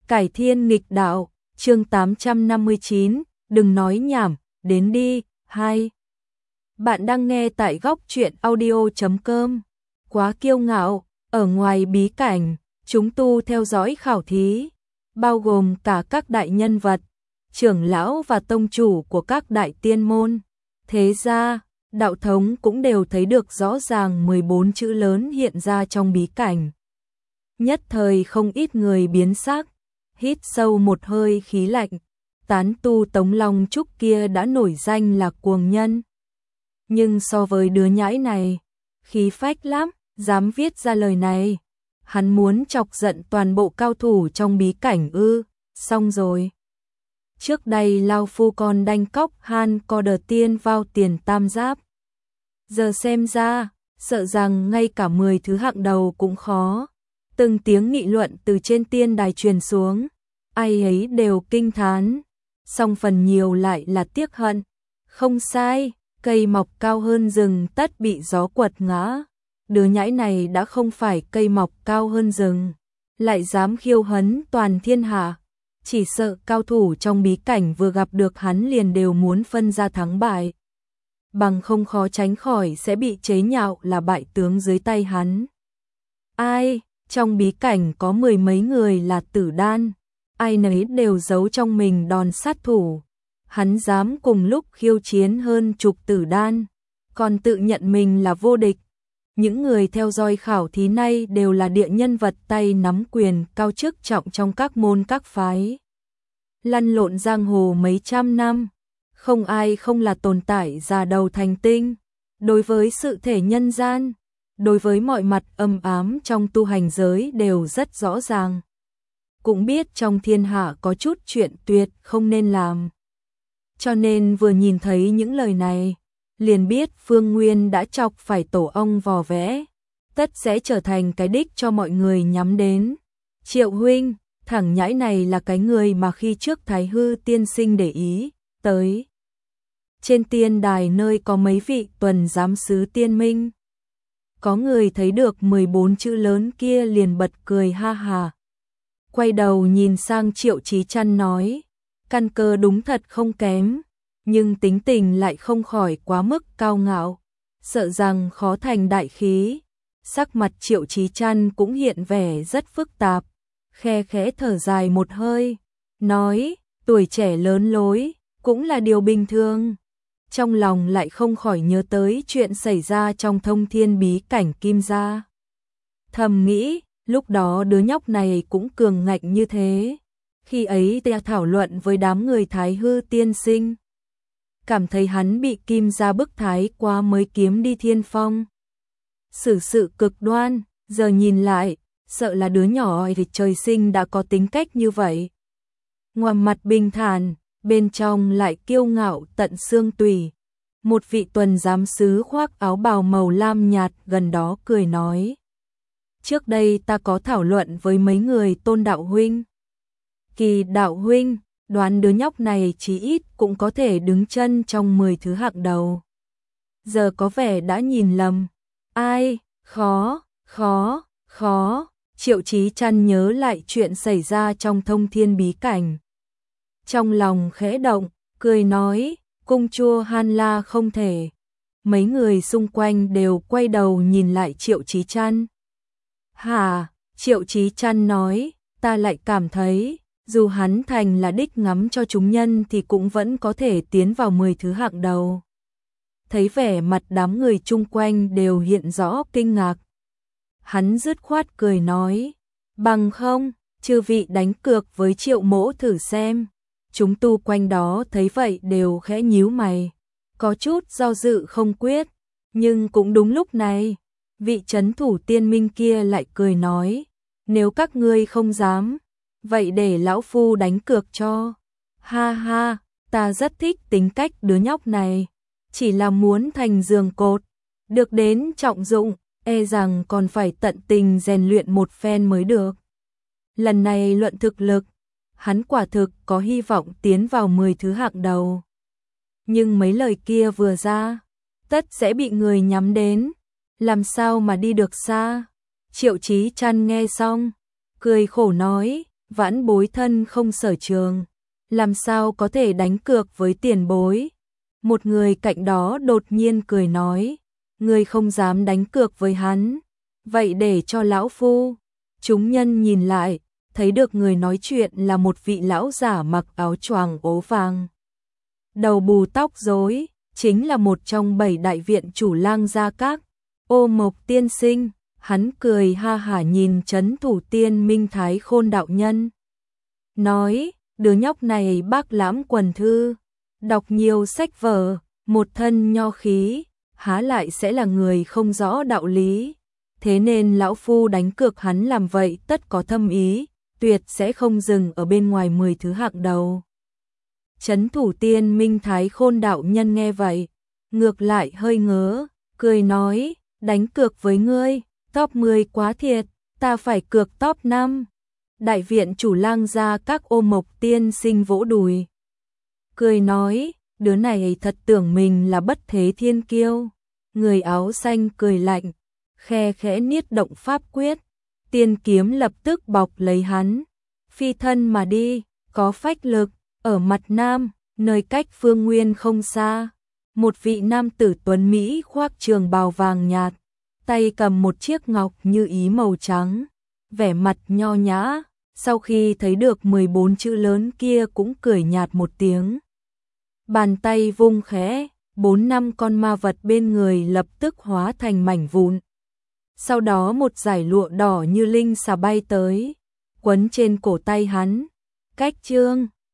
Cải thiên nghịch đạo, chương 859, đừng nói nhảm, đến đi, 2. Bạn đang nghe tại góc truyện audio.com. Quá kiêu ngạo, ở ngoài bí cảnh, chúng tu theo dõi khảo thí, bao gồm cả các đại nhân vật, trưởng lão và tông chủ của các đại tiên môn. Thế ra, đạo thống cũng đều thấy được rõ ràng 14 chữ lớn hiện ra trong bí cảnh. Nhất thời không ít người biến sắc, hít sâu một hơi khí lạnh, tán tu Tống Long Trúc kia đã nổi danh là cuồng nhân. Nhưng so với đứa nhãi này, khí phách lắm, dám viết ra lời này. Hắn muốn chọc giận toàn bộ cao thủ trong bí cảnh ư, xong rồi. Trước đây Lao Phu còn đanh cóc Han co đờ tiên vào tiền tam giáp. Giờ xem ra, sợ rằng ngay cả 10 thứ hạng đầu cũng khó. Từng tiếng nghị luận từ trên tiên đài truyền xuống, ai ấy đều kinh thán, song phần nhiều lại là tiếc hận. Không sai, cây mọc cao hơn rừng tất bị gió quật ngã. Đứa nhãi này đã không phải cây mọc cao hơn rừng, lại dám khiêu hấn toàn thiên hạ. Chỉ sợ cao thủ trong bí cảnh vừa gặp được hắn liền đều muốn phân ra thắng bại. Bằng không khó tránh khỏi sẽ bị chế nhạo là bại tướng dưới tay hắn. Ai, trong bí cảnh có 10 mấy người là tử đan, ai nấy đều giấu trong mình đòn sát thủ. Hắn dám cùng lúc khiêu chiến hơn chục tử đan, còn tự nhận mình là vô địch. Những người theo dõi khảo thí này đều là địa nhân vật tay nắm quyền cao chức trọng trong các môn các phái. Lăn lộn giang hồ mấy trăm năm, không ai không là tồn tại già đầu thành tinh. Đối với sự thể nhân gian, đối với mọi mặt âm ám trong tu hành giới đều rất rõ ràng. Cũng biết trong thiên hạ có chút chuyện tuyệt không nên làm. Cho nên vừa nhìn thấy những lời này, liền biết Phương Nguyên đã chọc phải tổ ong vò vẽ, tất sẽ trở thành cái đích cho mọi người nhắm đến. Triệu huynh, thằng nhãi này là cái người mà khi trước Thái Hư tiên sinh để ý tới. Trên tiên đài nơi có mấy vị tuần giám sứ tiên minh, có người thấy được 14 chữ lớn kia liền bật cười ha hà. Quay đầu nhìn sang Triệu Chí Chăn nói, căn cơ đúng thật không kém, nhưng tính tình lại không khỏi quá mức cao ngạo, sợ rằng khó thành đại khí. Sắc mặt Triệu Chí Chăn cũng hiện vẻ rất phức tạp, khe khẽ thở dài một hơi, nói, tuổi trẻ lớn lối, cũng là điều bình thường. Trong lòng lại không khỏi nhớ tới chuyện xảy ra trong Thông Thiên bí cảnh Kim Gia. Thầm nghĩ, lúc đó đứa nhóc này cũng cường ngạnh như thế. Khi ấy ta thảo luận với đám người Thái Hư tiên sinh, cảm thấy hắn bị Kim Gia bức thái quá mới kiếm đi Thiên Phong. Xử sự cực đoan, giờ nhìn lại, sợ là đứa nhỏ thì trời sinh đã có tính cách như vậy. Ngoài mặt bình thản, bên trong lại kiêu ngạo tận xương tủy. Một vị tuần giám sứ khoác áo bào màu lam nhạt gần đó cười nói, trước đây ta có thảo luận với mấy người Tôn đạo huynh. Kỳ đạo huynh, đoán đứa nhóc này chí ít cũng có thể đứng chân trong 10 thứ hạng đầu. Giờ có vẻ đã nhìn lầm. Ai, khó. Triệu Chí Chăn nhớ lại chuyện xảy ra trong Thông Thiên bí cảnh. Trong lòng khẽ động, cười nói, cung chua Han La không thể. Mấy người xung quanh đều quay đầu nhìn lại Triệu Chí Chăn. Hả, Triệu Chí Chăn nói, ta lại cảm thấy, dù hắn thành là đích ngắm cho chúng nhân thì cũng vẫn có thể tiến vào 10 thứ hạng đầu. Thấy vẻ mặt đám người chung quanh đều hiện rõ kinh ngạc. Hắn dứt khoát cười nói, bằng không, chư vị đánh cược với Triệu mỗ thử xem. Chúng tu quanh đó thấy vậy đều khẽ nhíu mày, có chút do dự không quyết. Nhưng cũng đúng lúc này, vị trấn thủ tiên minh kia lại cười nói, nếu các ngươi không dám, vậy để lão phu đánh cược cho. Ha ha, ta rất thích tính cách đứa nhóc này, chỉ là muốn thành giường cột, được đến trọng dụng, e rằng còn phải tận tình rèn luyện một phen mới được. Lần này luận thực lực, hắn quả thực có hy vọng tiến vào 10 thứ hạng đầu. Nhưng mấy lời kia vừa ra, tất sẽ bị người nhắm đến, làm sao mà đi được xa. Triệu Chí Chăn nghe xong, cười khổ nói, vãn bối thân không sở trường, làm sao có thể đánh cược với tiền bối. Một người cạnh đó đột nhiên cười nói, ngươi không dám đánh cược với hắn, vậy để cho lão phu. Chúng nhân nhìn lại, thấy được người nói chuyện là một vị lão giả mặc áo choàng ố vàng, đầu bù tóc rối, chính là một trong 7 đại viện chủ Lang Gia Các, Ô Mộc tiên sinh. Hắn cười ha hả nhìn Trấn Thủ Tiên Minh Thái Khôn đạo nhân, nói, đứa nhóc này bác lãm quần thư, đọc nhiều sách vở, một thân nho khí, há lại sẽ là người không rõ đạo lý. Thế nên lão phu đánh cược hắn làm vậy tất có thâm ý, tuyệt sẽ không dừng ở bên ngoài 10 thứ hạng đầu. Trấn Thủ Tiên Minh Thái Khôn đạo nhân nghe vậy, ngược lại hơi ngớ, cười nói, đánh cược với ngươi, top 10 quá thiệt, ta phải cược top 5. Đại viện chủ Lang Gia Các Ô Mộc tiên sinh vỗ đùi, cười nói, đứa này thật tưởng mình là bất thế thiên kiêu. Người áo xanh cười lạnh, khe khẽ niết động pháp quyết, tiên kiếm lập tức bọc lấy hắn, phi thân mà đi, có phách lực. Ở mặt nam, nơi cách Phương Nguyên không xa, một vị nam tử tuấn Mỹ khoác trường bào vàng nhạt, tay cầm một chiếc ngọc như ý màu trắng, vẻ mặt nho nhã, sau khi thấy được 14 chữ lớn kia cũng cười nhạt một tiếng. Bàn tay vung khẽ, 4-5 con ma vật bên người lập tức hóa thành mảnh vụn. Sau đó một dải lụa đỏ như linh xà bay tới, quấn trên cổ tay hắn, cách chương